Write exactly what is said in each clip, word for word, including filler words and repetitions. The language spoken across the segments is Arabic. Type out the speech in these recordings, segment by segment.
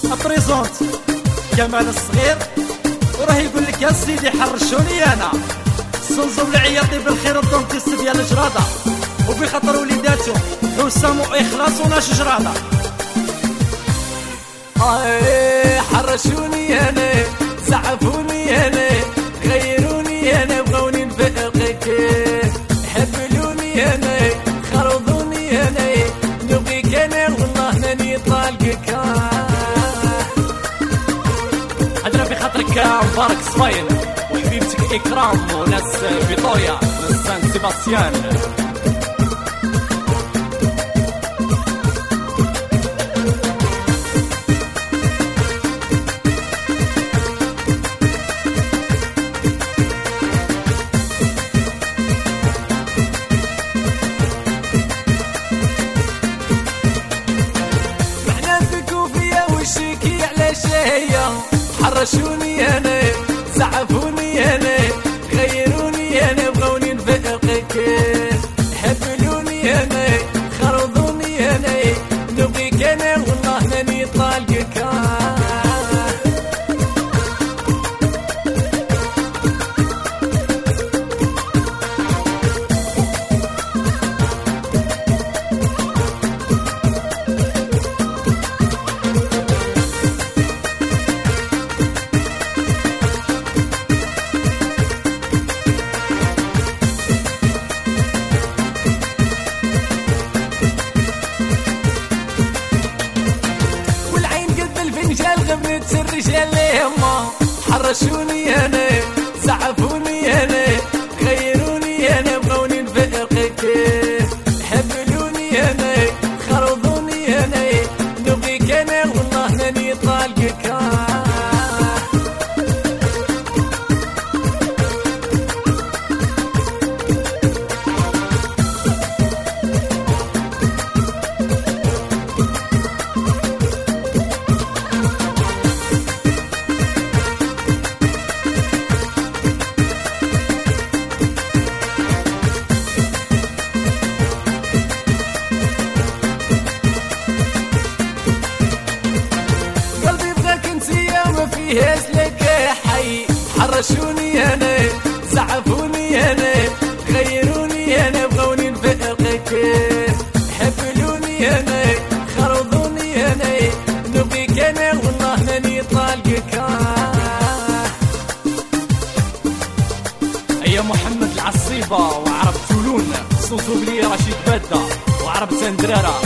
ابريزونت كمال الصغير، وراه يقول لك يا سيدي حرشوني انا الزنزو العياطي بالخير الدونتيست ديال الجراده، وبخاطر وليداتهم حسام واخلاص وناش جراده. اي حرشوني انا زعفوني انا غيروني انا بغوني نفقك، حبلوني انا خرضوني انا نبغيك انا والله ماني طالقك. هدرا في خاطرك مبارك صفاين وحبيبتك اكرام وناس فيطوريا ناس سان سيباستيان. حرشوني انا زعفوني انا غيروني انا بغوني نفقك، حبلوني انا خرضوني انا نبغيك انا والله ماني طالقك. غبنت الرجال يما حرشوني انا زعفوني انا غيروني انا بغوني نفقك، حبلوني انا خرضوني انا نبغيك انا والله ماني طالقك. فيهاش لك حي حرشوني انا زعفوني انا غيروني انا بغوني نفقك، حبلوني انا خرضوني انا نبغيك انا والله ماني طالقك. ايا محمد العصيبه وعرب تولون صوصو بلي رشيد باده وعرب سندراره.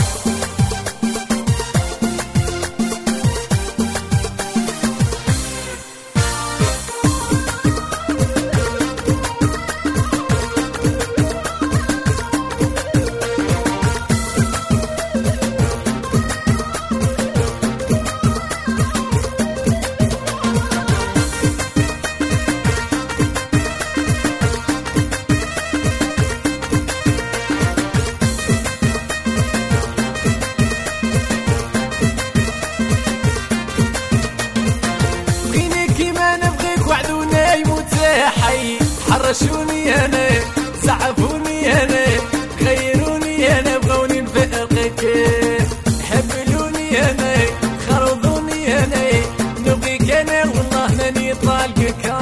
حرشوني انا زعفوني انا غيروني انا بغوني نفقك، حبلوني انا خرضوني انا نبغيك انا والله ماني طالقك.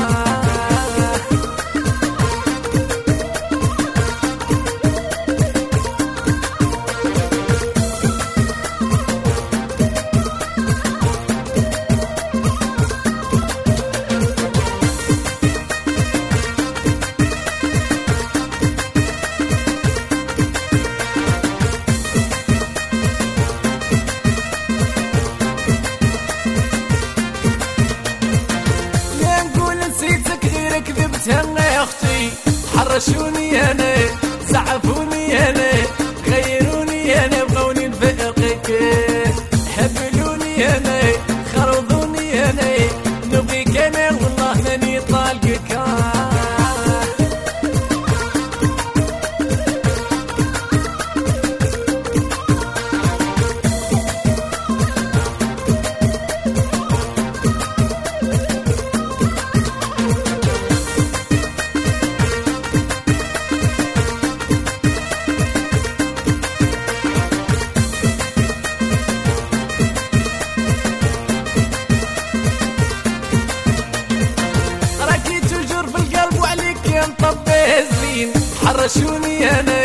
يا اختي حرشوني انا زعفوني انا غيروني انا بغوني نفقك، حبلوني انا خرضوني انا نبغيك انا والله ماني طالقك. حرشوني انا